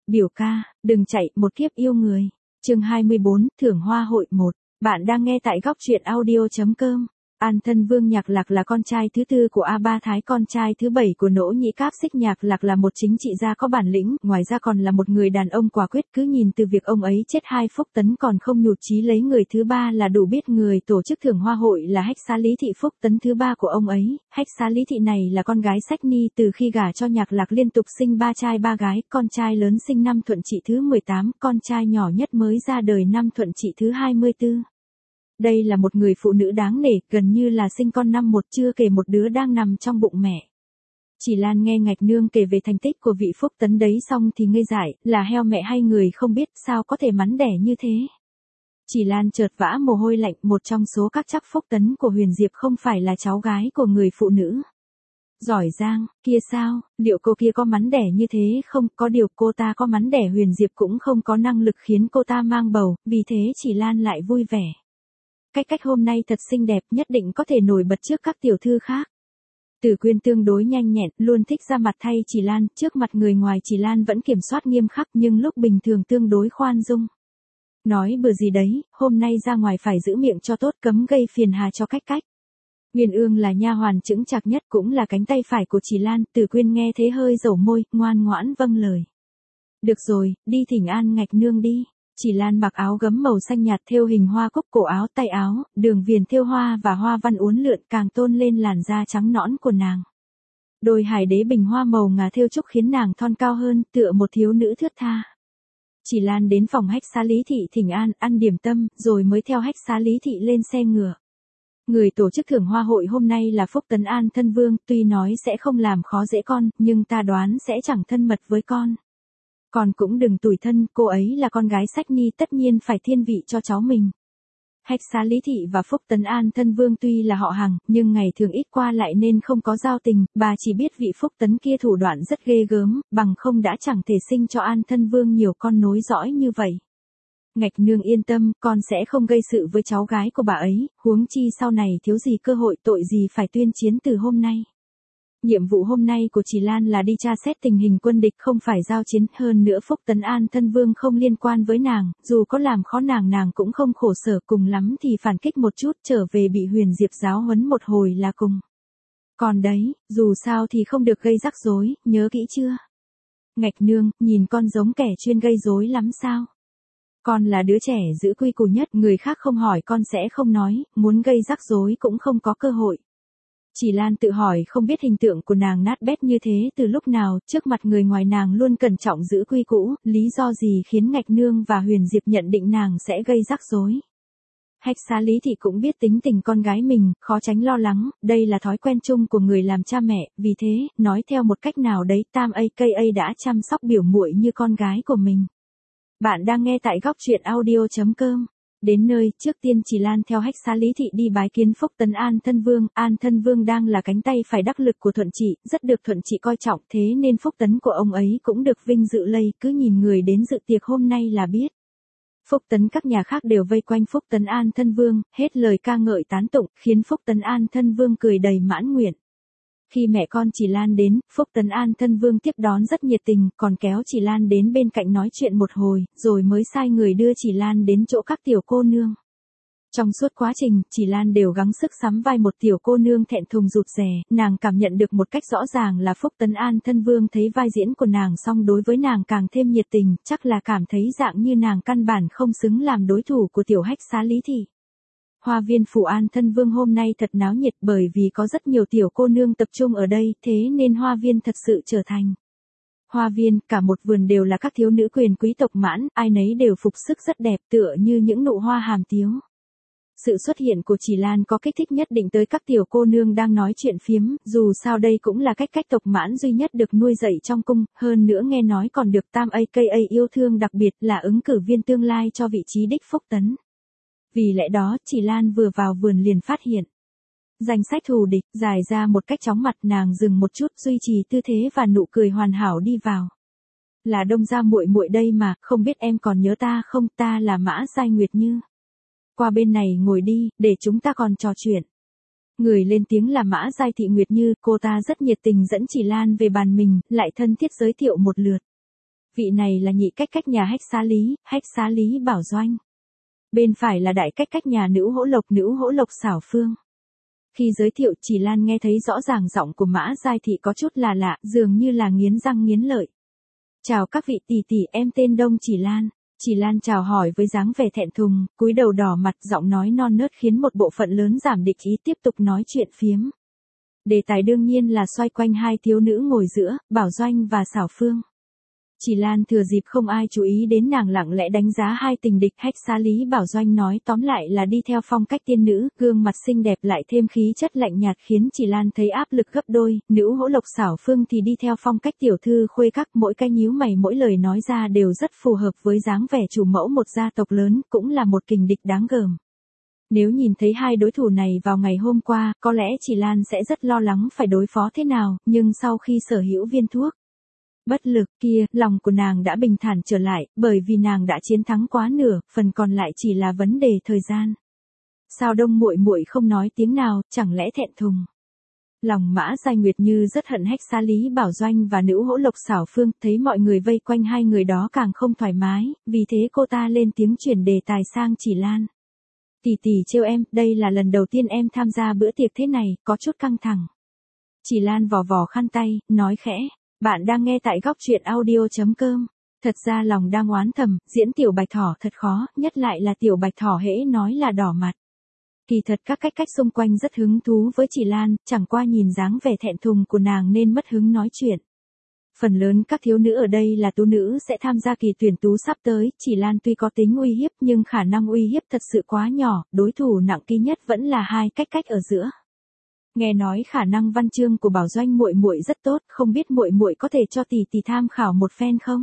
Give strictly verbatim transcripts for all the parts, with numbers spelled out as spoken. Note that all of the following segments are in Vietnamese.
Biểu ca, đừng chạy, một kiếp yêu người. Chương hai mươi bốn, thưởng hoa hội một. Bạn đang nghe tại góc truyện audio chấm com. An Thân Vương Nhạc Lạc là con trai thứ tư của A Ba Thái, con trai thứ bảy của Nỗ Nhĩ Cáp Xích. Nhạc Lạc là một chính trị gia có bản lĩnh, ngoài ra còn là một người đàn ông quả quyết. Cứ nhìn từ việc ông ấy chết hai Phúc Tấn còn không nhụt chí lấy người thứ ba là đủ biết người tổ chức thưởng hoa hội là Hách Xá Lý Thị, Phúc Tấn thứ ba của ông ấy. Hách Xá Lý Thị này là con gái Sách Ni, từ khi gả cho Nhạc Lạc liên tục sinh ba trai ba gái, con trai lớn sinh năm Thuận Trị thứ mười tám, con trai nhỏ nhất mới ra đời năm Thuận Trị thứ hai mươi tư. Đây là một người phụ nữ đáng nể, gần như là sinh con năm một, chưa kể một đứa đang nằm trong bụng mẹ. Chỉ Lan nghe Ngạch Nương kể về thành tích của vị Phúc Tấn đấy xong thì ngây dại, là heo mẹ hay người không biết, sao có thể mắn đẻ như thế. Chỉ Lan chợt vã mồ hôi lạnh, một trong số các chắc Phúc Tấn của Huyền Diệp không phải là cháu gái của người phụ nữ giỏi giang kia sao? Liệu cô kia có mắn đẻ như thế không? Có điều cô ta có mắn đẻ, Huyền Diệp cũng không có năng lực khiến cô ta mang bầu, vì thế Chỉ Lan lại vui vẻ. Cách cách hôm nay thật xinh đẹp, nhất định có thể nổi bật trước các tiểu thư khác. Tử Quyên tương đối nhanh nhẹn, luôn thích ra mặt thay Chỉ Lan, trước mặt người ngoài Chỉ Lan vẫn kiểm soát nghiêm khắc nhưng lúc bình thường tương đối khoan dung. Nói bừa gì đấy, hôm nay ra ngoài phải giữ miệng cho tốt, cấm gây phiền hà cho cách cách. Nguyên Ương là nha hoàn chững chạc nhất, cũng là cánh tay phải của Chỉ Lan. Tử Quyên nghe thế hơi dẩu môi, ngoan ngoãn vâng lời. Được rồi, đi thỉnh an Ngạch Nương đi. Chỉ Lan mặc áo gấm màu xanh nhạt thêu hình hoa cúc, cổ áo tay áo, đường viền thêu hoa và hoa văn uốn lượn càng tôn lên làn da trắng nõn của nàng. Đôi hải đế bình hoa màu ngà thêu trúc khiến nàng thon cao hơn, tựa một thiếu nữ thướt tha. Chỉ Lan đến phòng Hách Xá Lý Thị thỉnh an, ăn điểm tâm, rồi mới theo Hách Xá Lý Thị lên xe ngựa. Người tổ chức thưởng hoa hội hôm nay là Phúc Tấn An Thân Vương, tuy nói sẽ không làm khó dễ con, nhưng ta đoán sẽ chẳng thân mật với con. Con cũng đừng tủi thân, cô ấy là con gái Sách Ni, tất nhiên phải thiên vị cho cháu mình. Hách Xá Lý Thị và Phúc Tấn An Thân Vương tuy là họ hàng, nhưng ngày thường ít qua lại nên không có giao tình, bà chỉ biết vị Phúc Tấn kia thủ đoạn rất ghê gớm, bằng không đã chẳng thể sinh cho An Thân Vương nhiều con nối dõi như vậy. Ngạch Nương yên tâm, con sẽ không gây sự với cháu gái của bà ấy, huống chi sau này thiếu gì cơ hội, tội gì phải tuyên chiến từ hôm nay. Nhiệm vụ hôm nay của Chỉ Lan là đi tra xét tình hình quân địch, không phải giao chiến, hơn nữa Phúc Tấn An Thân Vương không liên quan với nàng, dù có làm khó nàng nàng cũng không khổ sở, cùng lắm thì phản kích một chút, trở về bị Huyền Diệp giáo huấn một hồi là cùng. Còn đấy, dù sao thì không được gây rắc rối, nhớ kỹ chưa? Ngạch Nương, nhìn con giống kẻ chuyên gây rối lắm sao? Con là đứa trẻ giữ quy củ nhất, người khác không hỏi con sẽ không nói, muốn gây rắc rối cũng không có cơ hội. Chỉ Lan tự hỏi không biết hình tượng của nàng nát bét như thế từ lúc nào, trước mặt người ngoài nàng luôn cẩn trọng giữ quy củ, lý do gì khiến Ngạch Nương và Huyền Diệp nhận định nàng sẽ gây rắc rối. Hách Xá Lý Thị cũng biết tính tình con gái mình, khó tránh lo lắng, đây là thói quen chung của người làm cha mẹ, vì thế, nói theo một cách nào đấy, Tam a ca a đã chăm sóc biểu muội như con gái của mình. Bạn đang nghe tại góc truyện audio chấm com. Đến nơi, trước tiên Chỉ Lan theo Hách Xá Lý Thị đi bái kiến Phúc Tấn An Thân Vương. An Thân Vương đang là cánh tay phải đắc lực của Thuận Trị, rất được Thuận Trị coi trọng, thế nên Phúc Tấn của ông ấy cũng được vinh dự lây, cứ nhìn người đến dự tiệc hôm nay là biết. Phúc Tấn các nhà khác đều vây quanh Phúc Tấn An Thân Vương, hết lời ca ngợi tán tụng, khiến Phúc Tấn An Thân Vương cười đầy mãn nguyện. Khi mẹ con Chỉ Lan đến, Phúc Tấn An Thân Vương tiếp đón rất nhiệt tình, còn kéo Chỉ Lan đến bên cạnh nói chuyện một hồi, rồi mới sai người đưa Chỉ Lan đến chỗ các tiểu cô nương. Trong suốt quá trình, Chỉ Lan đều gắng sức sắm vai một tiểu cô nương thẹn thùng rụt rè, nàng cảm nhận được một cách rõ ràng là Phúc Tấn An Thân Vương thấy vai diễn của nàng xong đối với nàng càng thêm nhiệt tình, chắc là cảm thấy dạng như nàng căn bản không xứng làm đối thủ của tiểu Hách Xá Lý Thị. Hoa viên phủ An Thân Vương hôm nay thật náo nhiệt, bởi vì có rất nhiều tiểu cô nương tập trung ở đây, thế nên hoa viên thật sự trở thành hoa viên, cả một vườn đều là các thiếu nữ quyền quý tộc mãn, ai nấy đều phục sức rất đẹp, tựa như những nụ hoa hàm tiếu. Sự xuất hiện của Chỉ Lan có kích thích nhất định tới các tiểu cô nương đang nói chuyện phiếm, dù sao đây cũng là cách cách tộc mãn duy nhất được nuôi dạy trong cung, hơn nữa nghe nói còn được Tam a ca a yêu thương đặc biệt, là ứng cử viên tương lai cho vị trí đích Phúc Tấn. Vì lẽ đó, Chỉ Lan vừa vào vườn liền phát hiện danh sách thù địch, dài ra một cách chóng mặt, nàng dừng một chút, duy trì tư thế và nụ cười hoàn hảo đi vào. Là Đông gia muội muội đây mà, không biết em còn nhớ ta không, ta là Mã Giai Nguyệt Như. Qua bên này ngồi đi, để chúng ta còn trò chuyện. Người lên tiếng là Mã Giai Thị Nguyệt Như, cô ta rất nhiệt tình dẫn Chỉ Lan về bàn mình, lại thân thiết giới thiệu một lượt. Vị này là nhị cách cách nhà Hách Xá Lý, Hách Xá Lý Bảo Doanh. Bên phải là đại cách cách nhà Nữ Hỗ Lộc, Nữ Hỗ Lộc Xảo Phương. Khi giới thiệu, Chỉ Lan nghe thấy rõ ràng giọng của Mã Giai Thị có chút là lạ, dường như là nghiến răng nghiến lợi. Chào các vị tỷ tỷ, em tên Đông Chỉ Lan. Chỉ Lan chào hỏi với dáng vẻ thẹn thùng, cúi đầu đỏ mặt, giọng nói non nớt khiến một bộ phận lớn giảm địch ý tiếp tục nói chuyện phiếm. Đề tài đương nhiên là xoay quanh hai thiếu nữ ngồi giữa, Bảo Doanh và Xảo Phương. Chỉ Lan thừa dịp không ai chú ý đến nàng lặng lẽ đánh giá hai tình địch. Hách Xá Lý Bảo Doanh nói tóm lại là đi theo phong cách tiên nữ, gương mặt xinh đẹp lại thêm khí chất lạnh nhạt khiến Chỉ Lan thấy áp lực gấp đôi. Nữ Hỗ Lộc Xảo Phương thì đi theo phong cách tiểu thư khuê các, mỗi cái nhíu mày mỗi lời nói ra đều rất phù hợp với dáng vẻ chủ mẫu một gia tộc lớn, cũng là một kình địch đáng gờm. Nếu nhìn thấy hai đối thủ này vào ngày hôm qua, có lẽ Chỉ Lan sẽ rất lo lắng phải đối phó thế nào, nhưng sau khi sở hữu viên thuốc bất lực kia, lòng của nàng đã bình thản trở lại, bởi vì nàng đã chiến thắng quá nửa, phần còn lại chỉ là vấn đề thời gian. Sao Đông muội muội không nói tiếng nào, chẳng lẽ thẹn thùng? Lòng Mã Giai Nguyệt Như rất hận Hách Xá Lý Bảo Doanh và Nữ Hỗ Lộc Xảo Phương, thấy mọi người vây quanh hai người đó càng không thoải mái, vì thế cô ta lên tiếng chuyển đề tài sang Chỉ Lan. Tỷ tỷ trêu em, đây là lần đầu tiên em tham gia bữa tiệc thế này, có chút căng thẳng. Chỉ Lan vò vò khăn tay, nói khẽ. Bạn đang nghe tại góc truyện audio chấm com. Thật ra lòng đang oán thầm, diễn tiểu bạch thỏ thật khó, nhất lại là tiểu bạch thỏ hễ nói là đỏ mặt. Kỳ thật các cách cách xung quanh rất hứng thú với Chỉ Lan, chẳng qua nhìn dáng vẻ thẹn thùng của nàng nên mất hứng nói chuyện. Phần lớn các thiếu nữ ở đây là tú nữ sẽ tham gia kỳ tuyển tú sắp tới, Chỉ Lan tuy có tính uy hiếp nhưng khả năng uy hiếp thật sự quá nhỏ, đối thủ nặng ký nhất vẫn là hai cách cách ở giữa. Nghe nói khả năng văn chương của Bảo Doanh muội muội rất tốt, không biết muội muội có thể cho tỷ tỷ tham khảo một phen không?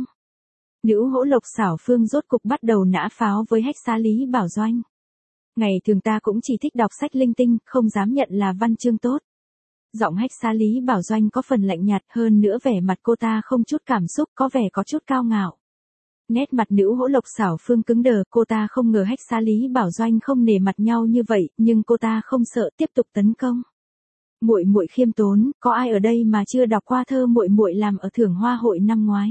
Nữ Hỗ Lộc Xảo Phương rốt cục bắt đầu nã pháo với Hách Xá Lý Bảo Doanh. Ngày thường ta cũng chỉ thích đọc sách linh tinh, không dám nhận là văn chương tốt. Giọng Hách Xá Lý Bảo Doanh có phần lạnh nhạt, hơn nữa vẻ mặt cô ta không chút cảm xúc, có vẻ có chút cao ngạo. Nét mặt Nữ Hỗ Lộc Xảo Phương cứng đờ, cô ta không ngờ Hách Xá Lý Bảo Doanh không nể mặt nhau như vậy, nhưng cô ta không sợ, tiếp tục tấn công. Muội muội khiêm tốn, có ai ở đây mà chưa đọc qua thơ muội muội làm ở thưởng hoa hội năm ngoái?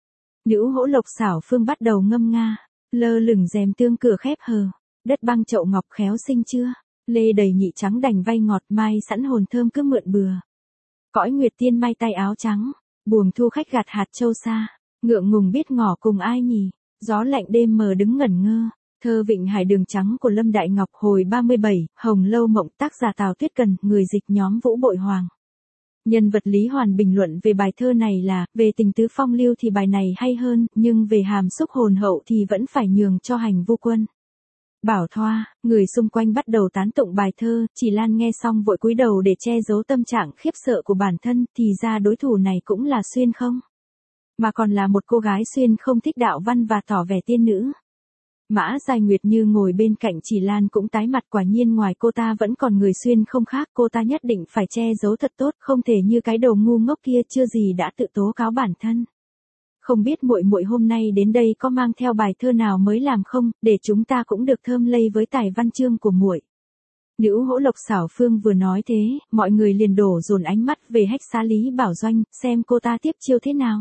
Nữ Hỗ Lộc Xảo Phương bắt đầu ngâm nga, lơ lửng rèm tương cửa khép hờ, đất băng chậu ngọc khéo xinh chưa, lê đầy nhị trắng đành vay ngọt mai sẵn hồn thơm cứ mượn bừa. Cõi nguyệt tiên may tay áo trắng, buồm thu khách gạt hạt châu xa, ngượng ngùng biết ngỏ cùng ai nhỉ, gió lạnh đêm mờ đứng ngẩn ngơ. Thơ Vịnh Hải Đường Trắng của Lâm Đại Ngọc hồi ba mươi bảy, Hồng Lâu Mộng, tác giả Tào Tuyết Cần, người dịch nhóm Vũ Bội Hoàng. Nhân vật Lý Hoàn bình luận về bài thơ này là, về tình tứ phong lưu thì bài này hay hơn, nhưng về hàm xúc hồn hậu thì vẫn phải nhường cho Hành Vô Quân. Bảo Thoa, người xung quanh bắt đầu tán tụng bài thơ, Chỉ Lan nghe xong vội cúi đầu để che giấu tâm trạng khiếp sợ của bản thân, thì ra đối thủ này cũng là Xuyên không? Mà còn là một cô gái Xuyên không thích đạo văn và tỏ vẻ tiên nữ. Mã Giai Nguyệt Như ngồi bên cạnh Chỉ Lan cũng tái mặt, quả nhiên ngoài cô ta vẫn còn người Xuyên không khác, cô ta nhất định phải che giấu thật tốt, không thể như cái đồ ngu ngốc kia chưa gì đã tự tố cáo bản thân. Không biết muội muội hôm nay đến đây có mang theo bài thơ nào mới làm không, để chúng ta cũng được thơm lây với tài văn chương của muội. Nữ Hỗ Lộc Xảo Phương vừa nói thế, mọi người liền đổ dồn ánh mắt về Hách Xá Lý Bảo Doanh, xem cô ta tiếp chiêu thế nào.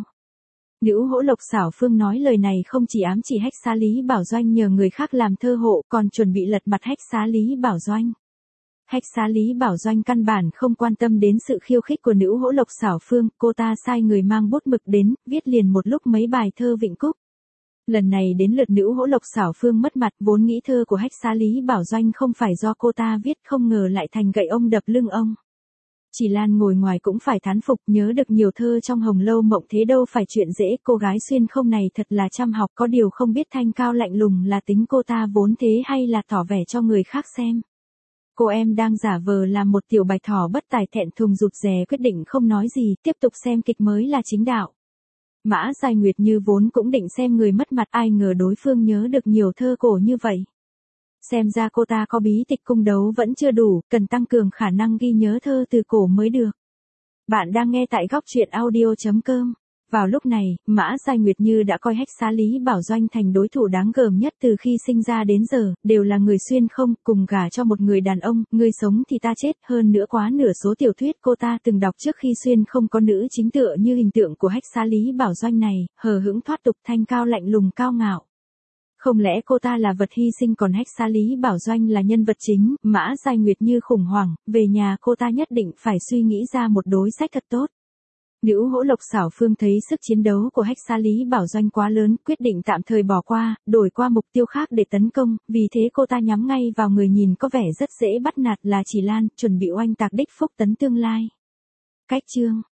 Nữ Hỗ Lộc Xảo Phương nói lời này không chỉ ám chỉ Hách Xá Lý Bảo Doanh nhờ người khác làm thơ hộ, còn chuẩn bị lật mặt Hách Xá Lý Bảo Doanh. Hách Xá Lý Bảo Doanh căn bản không quan tâm đến sự khiêu khích của Nữ Hỗ Lộc Xảo Phương, cô ta sai người mang bút mực đến, viết liền một lúc mấy bài thơ Vịnh Cúc. Lần này đến lượt Nữ Hỗ Lộc Xảo Phương mất mặt, vốn nghĩ thơ của Hách Xá Lý Bảo Doanh không phải do cô ta viết, không ngờ lại thành gậy ông đập lưng ông. Chỉ Lan ngồi ngoài cũng phải thán phục, nhớ được nhiều thơ trong Hồng Lâu Mộng thế đâu phải chuyện dễ, cô gái Xuyên không này thật là chăm học, có điều không biết thanh cao lạnh lùng là tính cô ta vốn thế hay là tỏ vẻ cho người khác xem. Cô em đang giả vờ làm một tiểu bạch thỏ bất tài, thẹn thùng rụt rè quyết định không nói gì, tiếp tục xem kịch mới là chính đạo. Mã Giai Nguyệt Như vốn cũng định xem người mất mặt, ai ngờ đối phương nhớ được nhiều thơ cổ như vậy. Xem ra cô ta có bí tịch cung đấu vẫn chưa đủ, cần tăng cường khả năng ghi nhớ thơ từ cổ mới được. Bạn đang nghe tại góc truyện audio chấm com. Vào lúc này, Mã Giai Nguyệt Như đã coi Hách Xá Lý Bảo Doanh thành đối thủ đáng gờm nhất từ khi sinh ra đến giờ, đều là người xuyên không, cùng gả cho một người đàn ông, người sống thì ta chết, hơn nữa quá nửa số tiểu thuyết cô ta từng đọc trước khi xuyên không có nữ chính tựa như hình tượng của Hách Xá Lý Bảo Doanh này, hờ hững thoát tục, thanh cao lạnh lùng cao ngạo. Không lẽ cô ta là vật hy sinh còn Hách Xá Lý Bảo Doanh là nhân vật chính? Mã Giai Nguyệt Như khủng hoảng, về nhà cô ta nhất định phải suy nghĩ ra một đối sách thật tốt. Nữ Hỗ Lộc Xảo Phương thấy sức chiến đấu của Hách Xá Lý Bảo Doanh quá lớn, quyết định tạm thời bỏ qua, đổi qua mục tiêu khác để tấn công, vì thế cô ta nhắm ngay vào người nhìn có vẻ rất dễ bắt nạt là Chỉ Lan, chuẩn bị oanh tạc đích Phúc Tấn tương lai. Cách chương